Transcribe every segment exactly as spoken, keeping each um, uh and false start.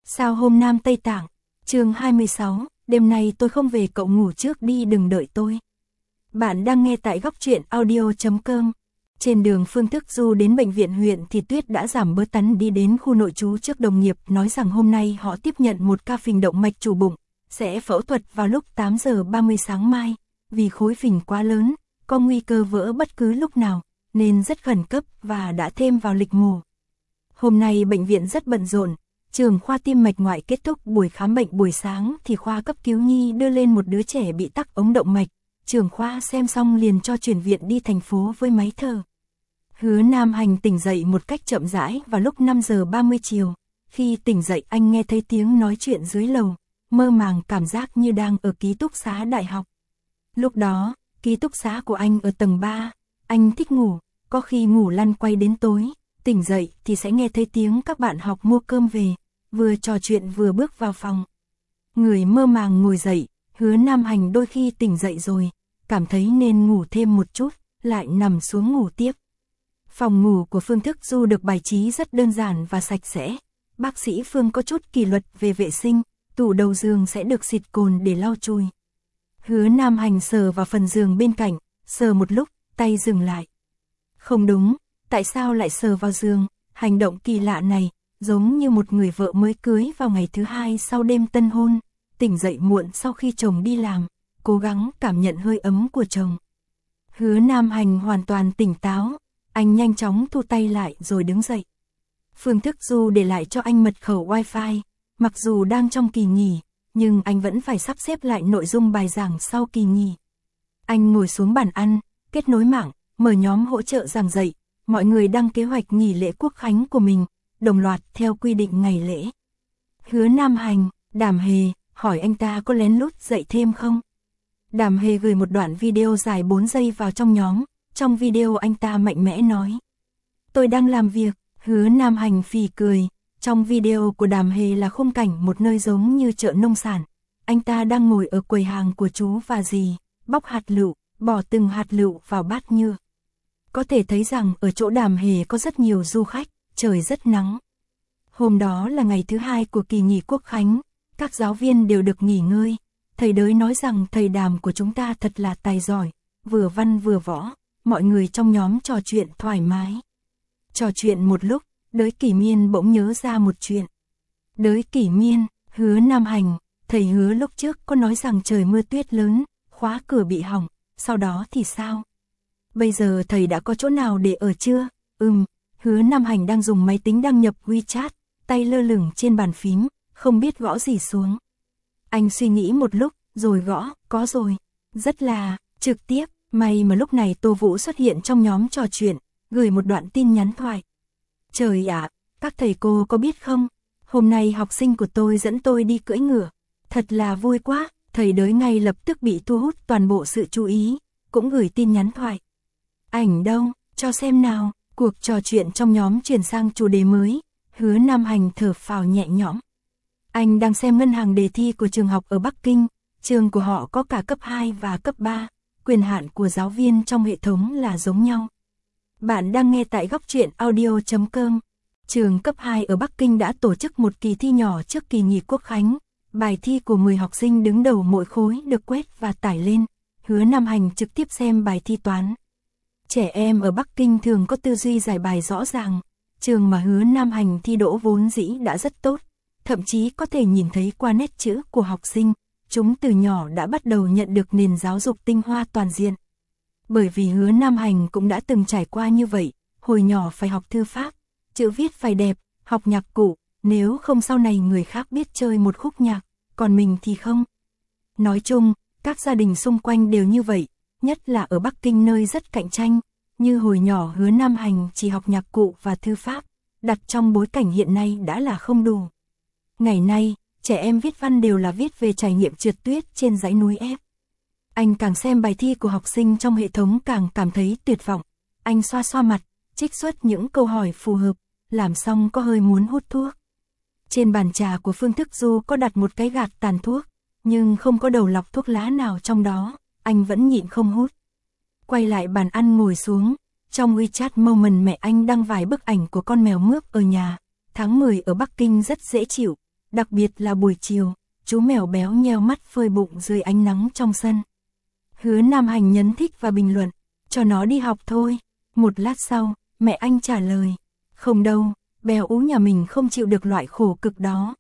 Sao hôm Nam Tây Tạng, chương hai mươi sáu, đêm nay tôi không về, cậu ngủ trước đi, đừng đợi tôi. Bạn đang nghe tại góc truyện audio chấm com. Trên đường Phương Thức Du đến bệnh viện huyện thì Tuyết đã giảm bớt tắn đi đến khu nội trú trước đồng nghiệp, nói rằng hôm nay họ tiếp nhận một ca phình động mạch chủ bụng, sẽ phẫu thuật vào lúc tám giờ ba mươi sáng mai, vì khối phình quá lớn, có nguy cơ vỡ bất cứ lúc nào, nên rất khẩn cấp và đã thêm vào lịch mổ. Hôm nay bệnh viện rất bận rộn. Trưởng khoa tim mạch ngoại kết thúc buổi khám bệnh buổi sáng thì khoa cấp cứu nhi đưa lên một đứa trẻ bị tắc ống động mạch. Trưởng khoa xem xong liền cho chuyển viện đi thành phố với máy thở. Hứa Nam Hành tỉnh dậy một cách chậm rãi vào lúc năm giờ ba mươi chiều. Khi tỉnh dậy anh nghe thấy tiếng nói chuyện dưới lầu, mơ màng cảm giác như đang ở ký túc xá đại học. Lúc đó, ký túc xá của anh ở tầng ba, anh thích ngủ, có khi ngủ lăn quay đến tối, tỉnh dậy thì sẽ nghe thấy tiếng các bạn học mua cơm về, vừa trò chuyện vừa bước vào phòng. Người mơ màng ngồi dậy, Hứa Nam Hành đôi khi tỉnh dậy rồi, cảm thấy nên ngủ thêm một chút, lại nằm xuống ngủ tiếp. Phòng ngủ của Phương Thức Du được bài trí rất đơn giản và sạch sẽ. Bác sĩ Phương có chút kỷ luật về vệ sinh, tủ đầu giường sẽ được xịt cồn để lau chùi. Hứa Nam Hành sờ vào phần giường bên cạnh, sờ một lúc, tay dừng lại. Không đúng, tại sao lại sờ vào giường? Hành động kỳ lạ này, giống như một người vợ mới cưới vào ngày thứ hai sau đêm tân hôn, tỉnh dậy muộn sau khi chồng đi làm, cố gắng cảm nhận hơi ấm của chồng. Hứa Nam Hành hoàn toàn tỉnh táo, anh nhanh chóng thu tay lại rồi đứng dậy. Phương Thức Du để lại cho anh mật khẩu wifi, mặc dù đang trong kỳ nghỉ, nhưng anh vẫn phải sắp xếp lại nội dung bài giảng sau kỳ nghỉ. Anh ngồi xuống bàn ăn, kết nối mạng, mở nhóm hỗ trợ giảng dạy, mọi người đăng kế hoạch nghỉ lễ quốc khánh của mình, đồng loạt theo quy định ngày lễ. Hứa Nam Hành, Đàm Hề, hỏi anh ta có lén lút dạy thêm không? Đàm Hề gửi một đoạn video dài bốn giây vào trong nhóm, trong video anh ta mạnh mẽ nói: tôi đang làm việc. Hứa Nam Hành phì cười, trong video của Đàm Hề là khung cảnh một nơi giống như chợ nông sản. Anh ta đang ngồi ở quầy hàng của chú và dì, bóc hạt lựu, bỏ từng hạt lựu vào bát nhựa. Có thể thấy rằng ở chỗ Đàm Hề có rất nhiều du khách, trời rất nắng. Hôm đó là ngày thứ hai của kỳ nghỉ quốc khánh, các giáo viên đều được nghỉ ngơi. Thầy Đới nói rằng thầy Đàm của chúng ta thật là tài giỏi, vừa văn vừa võ, mọi người trong nhóm trò chuyện thoải mái. Trò chuyện một lúc, Đới Kỷ Miên bỗng nhớ ra một chuyện. Đới Kỷ Miên, Hứa Nam Hành, thầy Hứa lúc trước có nói rằng trời mưa tuyết lớn, khóa cửa bị hỏng, sau đó thì sao? Bây giờ thầy đã có chỗ nào để ở chưa? Ừm, Hứa Nam Hành đang dùng máy tính đăng nhập WeChat, tay lơ lửng trên bàn phím, không biết gõ gì xuống. Anh suy nghĩ một lúc, rồi gõ, có rồi. Rất là, trực tiếp, may mà lúc này Tô Vũ xuất hiện trong nhóm trò chuyện, gửi một đoạn tin nhắn thoại. Trời ạ, các thầy cô có biết không? Hôm nay học sinh của tôi dẫn tôi đi cưỡi ngựa. Thật là vui quá, thầy Đới ngay lập tức bị thu hút toàn bộ sự chú ý, cũng gửi tin nhắn thoại. Ảnh đâu, cho xem nào. Cuộc trò chuyện trong nhóm chuyển sang chủ đề mới, Hứa Nam Hành thở phào nhẹ nhõm. Anh đang xem ngân hàng đề thi của trường học ở Bắc Kinh, trường của họ có cả cấp hai và cấp ba, quyền hạn của giáo viên trong hệ thống là giống nhau. Bạn đang nghe tại góc truyện audio chấm com. Trường cấp hai ở Bắc Kinh đã tổ chức một kỳ thi nhỏ trước kỳ nghỉ quốc khánh. Bài thi của mười học sinh đứng đầu mỗi khối được quét và tải lên. Hứa Nam Hành trực tiếp xem bài thi toán. Trẻ em ở Bắc Kinh thường có tư duy giải bài rõ ràng. Trường mà Hứa Nam Hành thi đỗ vốn dĩ đã rất tốt. Thậm chí có thể nhìn thấy qua nét chữ của học sinh. Chúng từ nhỏ đã bắt đầu nhận được nền giáo dục tinh hoa toàn diện. Bởi vì Hứa Nam Hành cũng đã từng trải qua như vậy, hồi nhỏ phải học thư pháp, chữ viết phải đẹp, học nhạc cụ, nếu không sau này người khác biết chơi một khúc nhạc, còn mình thì không. Nói chung, các gia đình xung quanh đều như vậy, nhất là ở Bắc Kinh nơi rất cạnh tranh, như hồi nhỏ Hứa Nam Hành chỉ học nhạc cụ và thư pháp, đặt trong bối cảnh hiện nay đã là không đủ. Ngày nay, trẻ em viết văn đều là viết về trải nghiệm trượt tuyết trên dãy núi ép. Anh càng xem bài thi của học sinh trong hệ thống càng cảm thấy tuyệt vọng. Anh xoa xoa mặt, trích xuất những câu hỏi phù hợp, làm xong có hơi muốn hút thuốc. Trên bàn trà của Phương Thức Du có đặt một cái gạt tàn thuốc, nhưng không có đầu lọc thuốc lá nào trong đó, anh vẫn nhịn không hút. Quay lại bàn ăn ngồi xuống, trong WeChat Moment mẹ anh đăng vài bức ảnh của con mèo mướp ở nhà. Tháng mười ở Bắc Kinh rất dễ chịu, đặc biệt là buổi chiều, chú mèo béo nheo mắt phơi bụng dưới ánh nắng trong sân. Hứa Nam Hành nhấn thích và bình luận, cho nó đi học thôi. Một lát sau, mẹ anh trả lời, không đâu, Béo Ú nhà mình không chịu được loại khổ cực đó.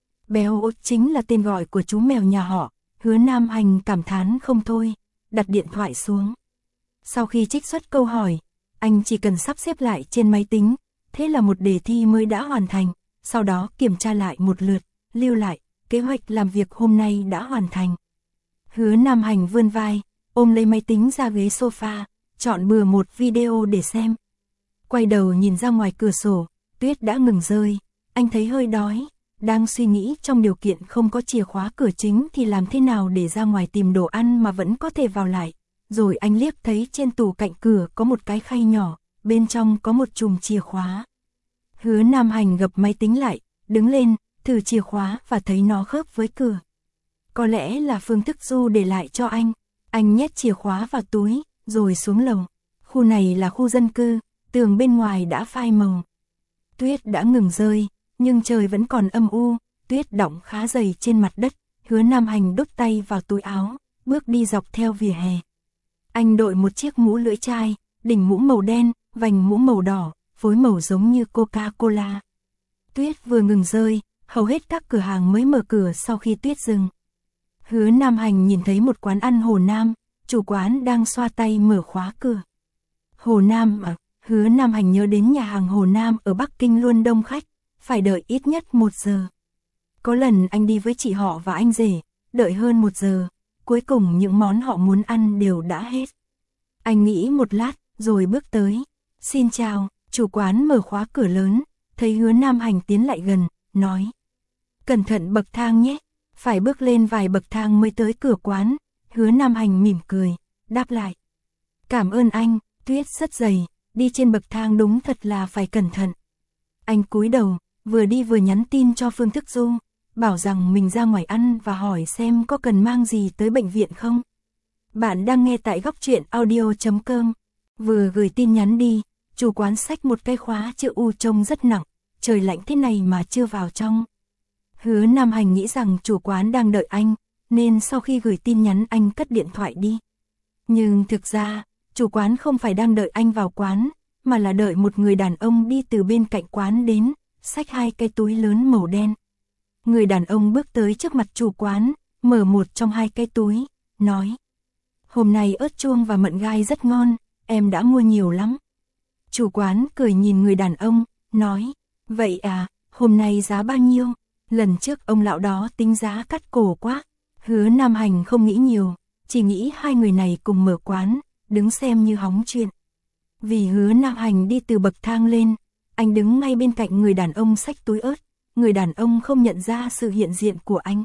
Béo Ú chính là tên gọi của chú mèo nhà họ. Hứa Nam Hành cảm thán không thôi, đặt điện thoại xuống. Sau khi trích xuất câu hỏi, anh chỉ cần sắp xếp lại trên máy tính, thế là một đề thi mới đã hoàn thành, sau đó kiểm tra lại một lượt, lưu lại, kế hoạch làm việc hôm nay đã hoàn thành. Hứa Nam Hành vươn vai, ôm lấy máy tính ra ghế sofa, chọn bừa một video để xem. Quay đầu nhìn ra ngoài cửa sổ, tuyết đã ngừng rơi, anh thấy hơi đói, đang suy nghĩ trong điều kiện không có chìa khóa cửa chính thì làm thế nào để ra ngoài tìm đồ ăn mà vẫn có thể vào lại. Rồi anh liếc thấy trên tủ cạnh cửa có một cái khay nhỏ, bên trong có một chùm chìa khóa. Hứa Nam Hành gập máy tính lại, đứng lên, thử chìa khóa và thấy nó khớp với cửa. Có lẽ là Phương Thức Du để lại cho anh. Anh nhét chìa khóa vào túi, rồi xuống lầu. Khu này là khu dân cư, tường bên ngoài đã phai màu. Tuyết đã ngừng rơi, nhưng trời vẫn còn âm u, tuyết đọng khá dày trên mặt đất. Hứa Nam Hành đút tay vào túi áo, bước đi dọc theo vỉa hè. Anh đội một chiếc mũ lưỡi chai, đỉnh mũ màu đen, vành mũ màu đỏ, phối màu giống như Coca-Cola. Tuyết vừa ngừng rơi, hầu hết các cửa hàng mới mở cửa sau khi tuyết dừng. Hứa Nam Hành nhìn thấy một quán ăn Hồ Nam, chủ quán đang xoa tay mở khóa cửa. Hồ Nam à, Hứa Nam Hành nhớ đến nhà hàng Hồ Nam ở Bắc Kinh luôn đông khách, phải đợi ít nhất một giờ. Có lần anh đi với chị họ và anh rể, đợi hơn một giờ, cuối cùng những món họ muốn ăn đều đã hết. Anh nghĩ một lát, rồi bước tới. Xin chào, chủ quán mở khóa cửa lớn, thấy Hứa Nam Hành tiến lại gần, nói. Cẩn thận bậc thang nhé, phải bước lên vài bậc thang mới tới cửa quán. Hứa Nam Hành mỉm cười, đáp lại. Cảm ơn anh, tuyết rất dày, đi trên bậc thang đúng thật là phải cẩn thận. Anh cúi đầu, vừa đi vừa nhắn tin cho Phương Thức Du, bảo rằng mình ra ngoài ăn và hỏi xem có cần mang gì tới bệnh viện không. Bạn đang nghe tại góc truyện audio chấm com. Vừa gửi tin nhắn đi, chủ quán xách một cái khóa chữ U trông rất nặng, trời lạnh thế này mà chưa vào trong. Hứa Nam Hành nghĩ rằng chủ quán đang đợi anh, nên sau khi gửi tin nhắn anh cất điện thoại đi. Nhưng thực ra, chủ quán không phải đang đợi anh vào quán, mà là đợi một người đàn ông đi từ bên cạnh quán đến, xách hai cái túi lớn màu đen. Người đàn ông bước tới trước mặt chủ quán, mở một trong hai cái túi, nói. Hôm nay ớt chuông và mận gai rất ngon, em đã mua nhiều lắm. Chủ quán cười nhìn người đàn ông, nói. Vậy à, hôm nay giá bao nhiêu? Lần trước ông lão đó tính giá cắt cổ quá. Hứa Nam Hành không nghĩ nhiều, chỉ nghĩ hai người này cùng mở quán, đứng xem như hóng chuyện. Vì Hứa Nam Hành đi từ bậc thang lên, anh đứng ngay bên cạnh người đàn ông xách túi ớt, người đàn ông không nhận ra sự hiện diện của anh.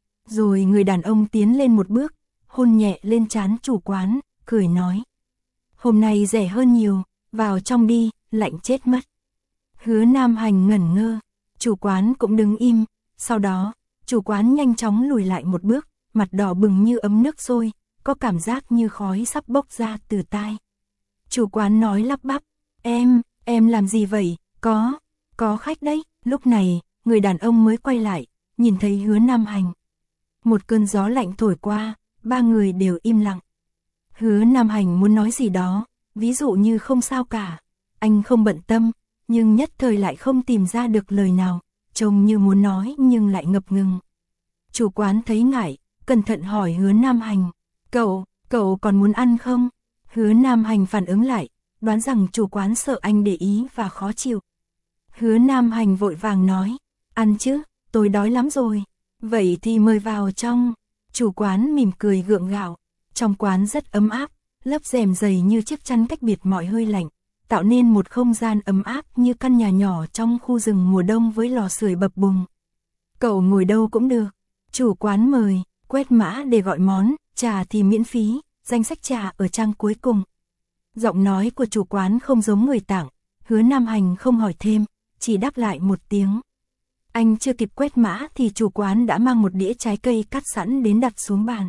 Rồi người đàn ông tiến lên một bước, hôn nhẹ lên trán chủ quán, cười nói. Hôm nay rẻ hơn nhiều, vào trong đi, lạnh chết mất. Hứa Nam Hành ngẩn ngơ, chủ quán cũng đứng im, sau đó, chủ quán nhanh chóng lùi lại một bước, mặt đỏ bừng như ấm nước sôi, có cảm giác như khói sắp bốc ra từ tai. Chủ quán nói lắp bắp, em, em làm gì vậy, có, có khách đấy. Lúc này, người đàn ông mới quay lại, nhìn thấy Hứa Nam Hành. Một cơn gió lạnh thổi qua, ba người đều im lặng. Hứa Nam Hành muốn nói gì đó, ví dụ như không sao cả, anh không bận tâm, nhưng nhất thời lại không tìm ra được lời nào, trông như muốn nói nhưng lại ngập ngừng. Chủ quán thấy ngại, cẩn thận hỏi Hứa Nam Hành, cậu, cậu còn muốn ăn không? Hứa Nam Hành phản ứng lại, đoán rằng chủ quán sợ anh để ý và khó chịu. Hứa Nam Hành vội vàng nói, ăn chứ, tôi đói lắm rồi. Vậy thì mời vào trong. Chủ quán mỉm cười gượng gạo, trong quán rất ấm áp, lớp rèm dày như chiếc chăn cách biệt mọi hơi lạnh, tạo nên một không gian ấm áp như căn nhà nhỏ trong khu rừng mùa đông với lò sưởi bập bùng. Cậu ngồi đâu cũng được. Chủ quán mời, quét mã để gọi món, trà thì miễn phí, danh sách trà ở trang cuối cùng. Giọng nói của chủ quán không giống người tặng, Hứa Nam Hành không hỏi thêm, chỉ đáp lại một tiếng. Anh chưa kịp quét mã thì chủ quán đã mang một đĩa trái cây cắt sẵn đến đặt xuống bàn.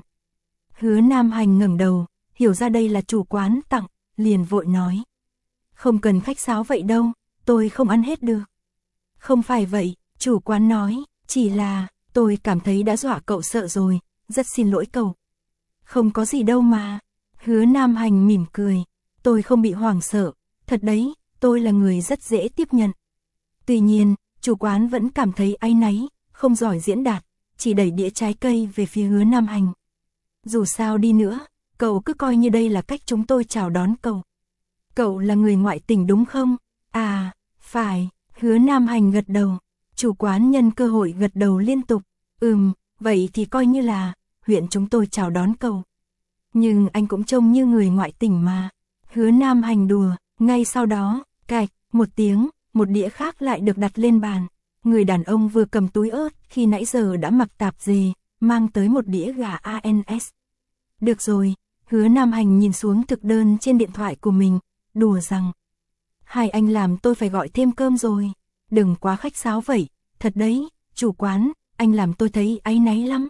Hứa Nam Hành ngẩng đầu, hiểu ra đây là chủ quán tặng, liền vội nói. Không cần khách sáo vậy đâu, tôi không ăn hết được. Không phải vậy, chủ quán nói, Chỉ là, tôi cảm thấy đã dọa cậu sợ rồi, rất xin lỗi cậu. Không có gì đâu mà. Hứa Nam Hành mỉm cười. Tôi không bị hoảng sợ, thật đấy, tôi là người rất dễ tiếp nhận. Tuy nhiên, chủ quán vẫn cảm thấy áy náy, không giỏi diễn đạt, chỉ đẩy đĩa trái cây về phía Hứa Nam Hành. Dù sao đi nữa, cậu cứ coi như đây là cách chúng tôi chào đón cậu. Cậu là người ngoại tỉnh đúng không? À, phải, Hứa Nam Hành gật đầu. Chủ quán nhân cơ hội gật đầu liên tục. Ừm, vậy thì coi như là, huyện chúng tôi chào đón cậu. Nhưng anh cũng trông như người ngoại tỉnh mà. Hứa Nam Hành đùa, ngay sau đó, cạch, một tiếng, một đĩa khác lại được đặt lên bàn. Người đàn ông vừa cầm túi ớt khi nãy giờ đã mặc tạp dề, mang tới một đĩa gà a en ét. Được rồi, Hứa Nam Hành nhìn xuống thực đơn trên điện thoại của mình, đùa rằng. Hai anh làm tôi phải gọi thêm cơm rồi. Đừng quá khách sáo vậy, thật đấy, chủ quán, anh làm tôi thấy áy náy lắm.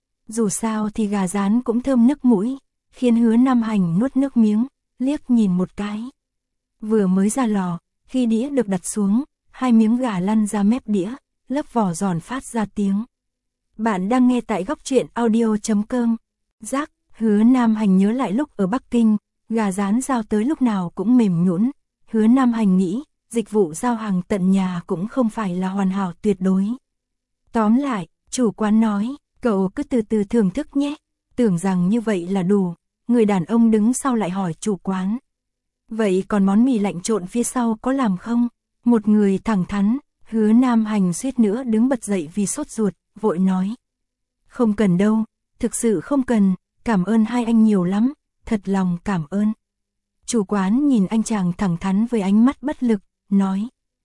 Dù sao thì gà rán cũng thơm nức mũi, khiến Hứa Nam Hành nuốt nước miếng, liếc nhìn một cái. Vừa mới ra lò, khi đĩa được đặt xuống, hai miếng gà lăn ra mép đĩa, lớp vỏ giòn phát ra tiếng. Bạn đang nghe tại góc truyện audio chấm com. Giác, Hứa Nam Hành nhớ lại lúc ở Bắc Kinh, gà rán giao tới lúc nào cũng mềm nhũn. Hứa Nam Hành nghĩ, dịch vụ giao hàng tận nhà cũng không phải là hoàn hảo tuyệt đối. Tóm lại, chủ quán nói, cậu cứ từ từ thưởng thức nhé. Tưởng rằng như vậy là đủ, người đàn ông đứng sau lại hỏi chủ quán. Vậy còn món mì lạnh trộn phía sau có làm không? Một người thẳng thắn, Hứa Nam Hành suýt nữa đứng bật dậy vì sốt ruột, vội nói. Không cần đâu, thực sự không cần, cảm ơn hai anh nhiều lắm, thật lòng cảm ơn. Chủ quán nhìn anh chàng thẳng thắn với ánh mắt bất lực, nói.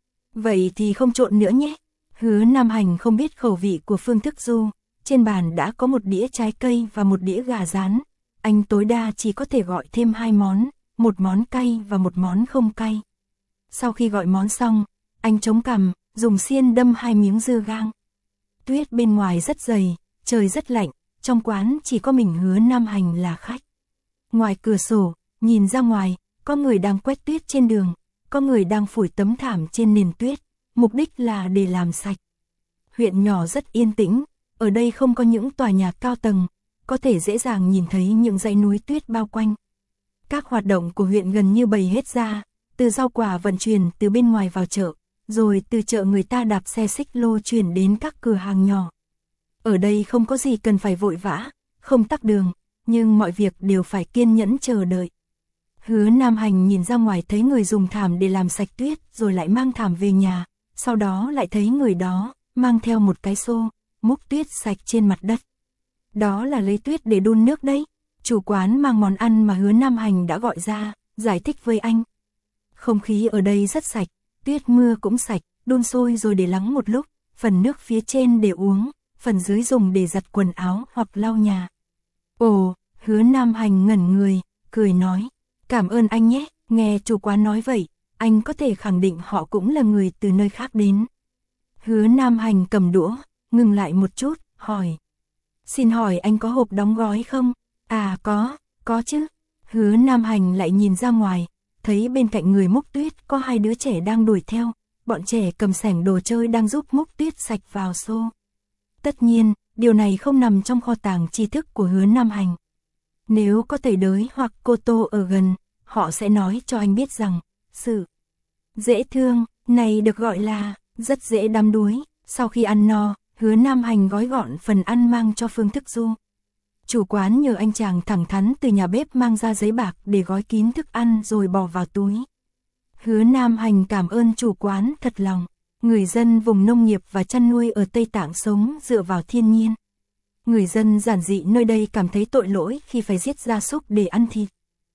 Vậy thì không trộn nữa nhé. Hứa Nam Hành không biết khẩu vị của Phương Thức Du, trên bàn đã có một đĩa trái cây và một đĩa gà rán. Anh tối đa chỉ có thể gọi thêm hai món, một món cay và một món không cay. Sau khi gọi món xong, anh chống cằm, dùng xiên đâm hai miếng dưa gang. Tuyết bên ngoài rất dày, trời rất lạnh, trong quán chỉ có mình Hứa Nam Hành là khách. Ngoài cửa sổ, nhìn ra ngoài, có người đang quét tuyết trên đường, có người đang phủi tấm thảm trên nền tuyết, mục đích là để làm sạch. Huyện nhỏ rất yên tĩnh, ở đây không có những tòa nhà cao tầng, có thể dễ dàng nhìn thấy những dãy núi tuyết bao quanh. Các hoạt động của huyện gần như bày hết ra, từ rau quả vận chuyển từ bên ngoài vào chợ, rồi từ chợ người ta đạp xe xích lô chuyển đến các cửa hàng nhỏ. Ở đây không có gì cần phải vội vã, không tắc đường, nhưng mọi việc đều phải kiên nhẫn chờ đợi. Hứa Nam Hành nhìn ra ngoài thấy người dùng thảm để làm sạch tuyết rồi lại mang thảm về nhà, sau đó lại thấy người đó mang theo một cái xô, múc tuyết sạch trên mặt đất. Đó là lấy tuyết để đun nước đấy. Chủ quán mang món ăn mà Hứa Nam Hành đã gọi ra, giải thích với anh. Không khí ở đây rất sạch, tuyết mưa cũng sạch, đun sôi rồi để lắng một lúc, phần nước phía trên để uống, phần dưới dùng để giặt quần áo hoặc lau nhà. Ồ, Hứa Nam Hành ngẩn người, cười nói, cảm ơn anh nhé. Nghe chủ quán nói vậy, anh có thể khẳng định họ cũng là người từ nơi khác đến. Hứa Nam Hành cầm đũa, ngừng lại một chút, hỏi. Xin hỏi anh có hộp đóng gói không? À có, có chứ. Hứa Nam Hành lại nhìn ra ngoài, thấy bên cạnh người múc tuyết có hai đứa trẻ đang đuổi theo, bọn trẻ cầm xẻng đồ chơi đang giúp múc tuyết sạch vào xô. Tất nhiên, điều này không nằm trong kho tàng tri thức của Hứa Nam Hành. Nếu có thầy đới hoặc cô Tô ở gần, họ sẽ nói cho anh biết rằng, sự dễ thương này được gọi là rất dễ đắm đuối. Sau khi ăn no, Hứa Nam Hành gói gọn phần ăn mang cho Phương Thức Du. Chủ quán nhờ anh chàng thẳng thắn từ nhà bếp mang ra giấy bạc để gói kín thức ăn rồi bỏ vào túi. Hứa Nam Hành cảm ơn chủ quán thật lòng. Người dân vùng nông nghiệp và chăn nuôi ở Tây Tạng sống dựa vào thiên nhiên. Người dân giản dị nơi đây cảm thấy tội lỗi khi phải giết gia súc để ăn thịt.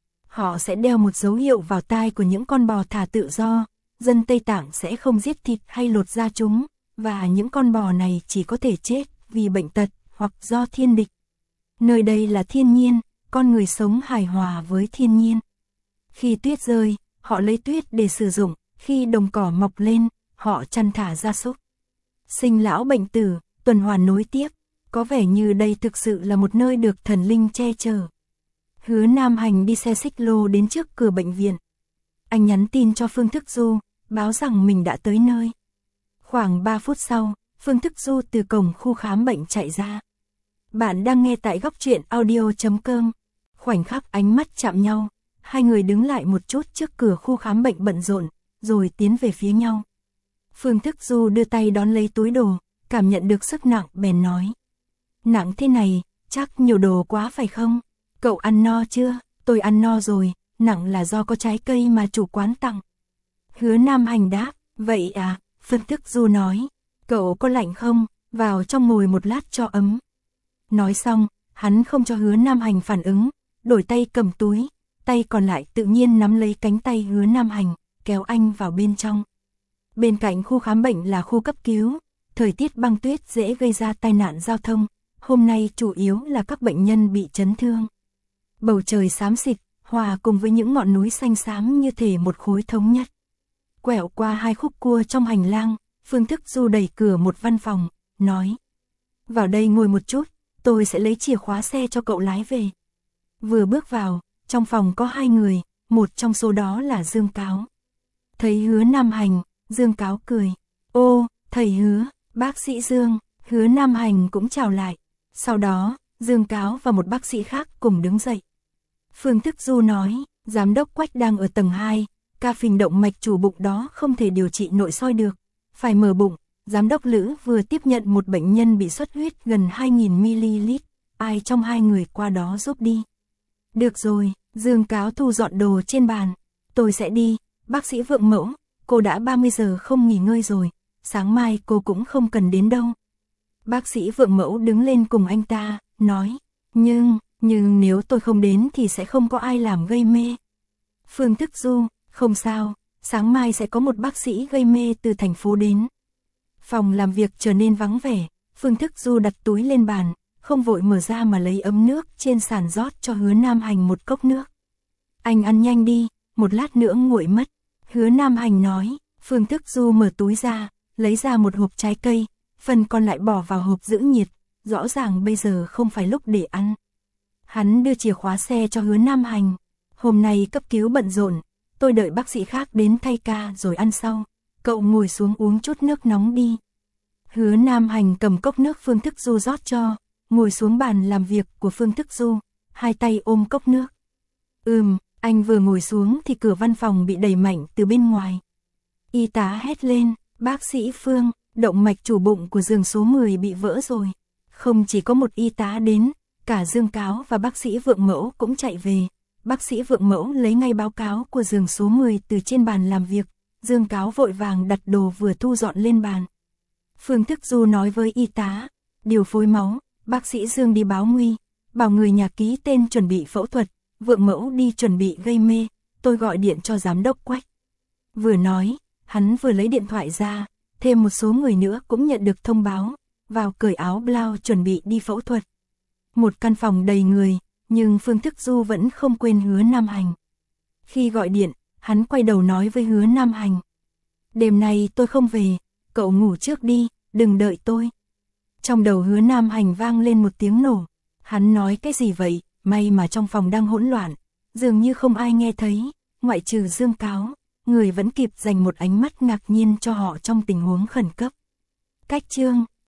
Họ sẽ đeo một dấu hiệu vào tai của những con bò thả tự do. Dân Tây Tạng sẽ không giết thịt hay lột da chúng, và những con bò này chỉ có thể chết vì bệnh tật hoặc do thiên địch. Nơi đây là thiên nhiên, con người sống hài hòa với thiên nhiên. Khi tuyết rơi, họ lấy tuyết để sử dụng, khi đồng cỏ mọc lên, họ chăn thả gia súc. Sinh lão bệnh tử, tuần hoàn nối tiếp, có vẻ như đây thực sự là một nơi được thần linh che chở. Hứa Nam Hành đi xe xích lô đến trước cửa bệnh viện. Anh nhắn tin cho Phương Thức Du, báo rằng mình đã tới nơi. Khoảng ba phút sau, Phương Thức Du từ cổng khu khám bệnh chạy ra. Bạn đang nghe tại góc truyện audio.com. Khoảnh khắc ánh mắt chạm nhau, hai người đứng lại một chút trước cửa khu khám bệnh bận rộn, rồi tiến về phía nhau. Phương Thức Du đưa tay đón lấy túi đồ, cảm nhận được sức nặng bèn nói. Nặng thế này, chắc nhiều đồ quá phải không? Cậu ăn no chưa? Tôi ăn no rồi, nặng là do có trái cây mà chủ quán tặng. Hứa Nam Hành đáp, vậy à, Phương Thức Du nói. Cậu có lạnh không? Vào trong ngồi một lát cho ấm. Nói xong, hắn không cho Hứa Nam Hành phản ứng, đổi tay cầm túi, tay còn lại tự nhiên nắm lấy cánh tay Hứa Nam Hành, kéo anh vào bên trong. Bên cạnh khu khám bệnh là khu cấp cứu, thời tiết băng tuyết dễ gây ra tai nạn giao thông, hôm nay chủ yếu là các bệnh nhân bị chấn thương. Bầu trời xám xịt, hòa cùng với những ngọn núi xanh xám như thể một khối thống nhất. Quẹo qua hai khúc cua trong hành lang, Phương Thức Du đẩy cửa một văn phòng, nói. Vào đây ngồi một chút, tôi sẽ lấy chìa khóa xe cho cậu lái về. Vừa bước vào, trong phòng có hai người, một trong số đó là Dương Cáo. Thấy Hứa Nam Hành, Dương Cáo cười. Ô, thầy Hứa, bác sĩ Dương, Hứa Nam Hành cũng chào lại. Sau đó, Dương Cáo và một bác sĩ khác cùng đứng dậy. Phương Thức Du nói, giám đốc Quách đang ở tầng hai, ca phình động mạch chủ bụng đó không thể điều trị nội soi được, phải mở bụng. Giám đốc Lữ vừa tiếp nhận một bệnh nhân bị xuất huyết gần hai nghìn mi-li-lít, ai trong hai người qua đó giúp đi. Được rồi, Dương Cáo thu dọn đồ trên bàn, tôi sẽ đi, bác sĩ Vượng Mẫu, cô đã ba mươi giờ không nghỉ ngơi rồi, sáng mai cô cũng không cần đến đâu. Bác sĩ Vượng Mẫu đứng lên cùng anh ta, nói, nhưng, nhưng nếu tôi không đến thì sẽ không có ai làm gây mê. Phương Thức Du, không sao, sáng mai sẽ có một bác sĩ gây mê từ thành phố đến. Phòng làm việc trở nên vắng vẻ, Phương Thức Du đặt túi lên bàn, không vội mở ra mà lấy ấm nước trên sàn rót cho Hứa Nam Hành một cốc nước. Anh ăn nhanh đi, một lát nữa nguội mất. Hứa Nam Hành nói, Phương Thức Du mở túi ra, lấy ra một hộp trái cây, phần còn lại bỏ vào hộp giữ nhiệt, rõ ràng bây giờ không phải lúc để ăn. Hắn đưa chìa khóa xe cho Hứa Nam Hành. Hôm nay cấp cứu bận rộn, tôi đợi bác sĩ khác đến thay ca rồi ăn sau. Cậu ngồi xuống uống chút nước nóng đi. Hứa Nam Hành cầm cốc nước Phương Thức Du rót cho, ngồi xuống bàn làm việc của Phương Thức Du, hai tay ôm cốc nước. Ừm, anh vừa ngồi xuống thì cửa văn phòng bị đẩy mạnh từ bên ngoài. Y tá hét lên, bác sĩ Phương, động mạch chủ bụng của giường số mười bị vỡ rồi. Không chỉ có một y tá đến, cả Dương Cáo và bác sĩ Vượng Mẫu cũng chạy về. Bác sĩ Vượng Mẫu lấy ngay báo cáo của giường số mười từ trên bàn làm việc. Dương Cáo vội vàng đặt đồ vừa thu dọn lên bàn. Phương Thức Du nói với y tá, điều phối máu, bác sĩ Dương đi báo nguy, bảo người nhà ký tên chuẩn bị phẫu thuật, Vượng Mẫu đi chuẩn bị gây mê, tôi gọi điện cho giám đốc Quách. Vừa nói, hắn vừa lấy điện thoại ra, thêm một số người nữa cũng nhận được thông báo, vào cởi áo blau chuẩn bị đi phẫu thuật. Một căn phòng đầy người, nhưng Phương Thức Du vẫn không quên Hứa Nam Hành. Khi gọi điện, hắn quay đầu nói với Hứa Nam Hành. Đêm nay tôi không về, cậu ngủ trước đi, đừng đợi tôi. Trong đầu Hứa Nam Hành vang lên một tiếng nổ. Hắn nói cái gì vậy, may mà trong phòng đang hỗn loạn. Dường như không ai nghe thấy, ngoại trừ Dương Cáo, người vẫn kịp dành một ánh mắt ngạc nhiên cho họ trong tình huống khẩn cấp. Cách chương